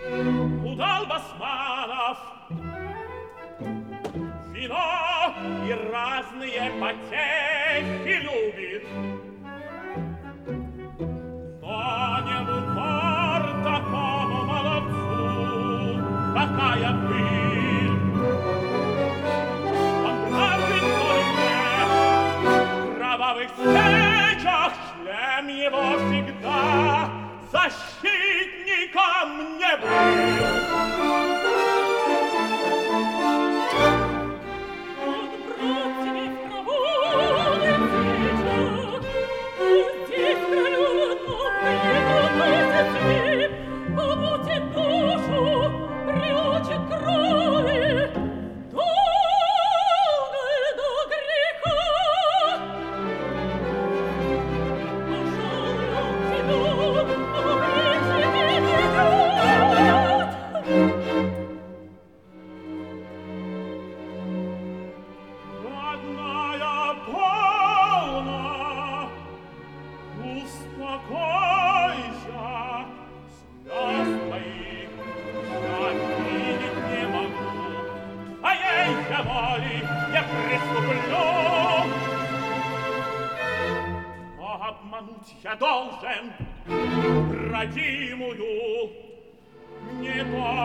Удал басманов вино и разные потехи любит, но не в упор такому молодцу такая пыль. Он правит только в кровавых встречах, шлем его всегда защитником не был. Обмануть я должен родимую, не то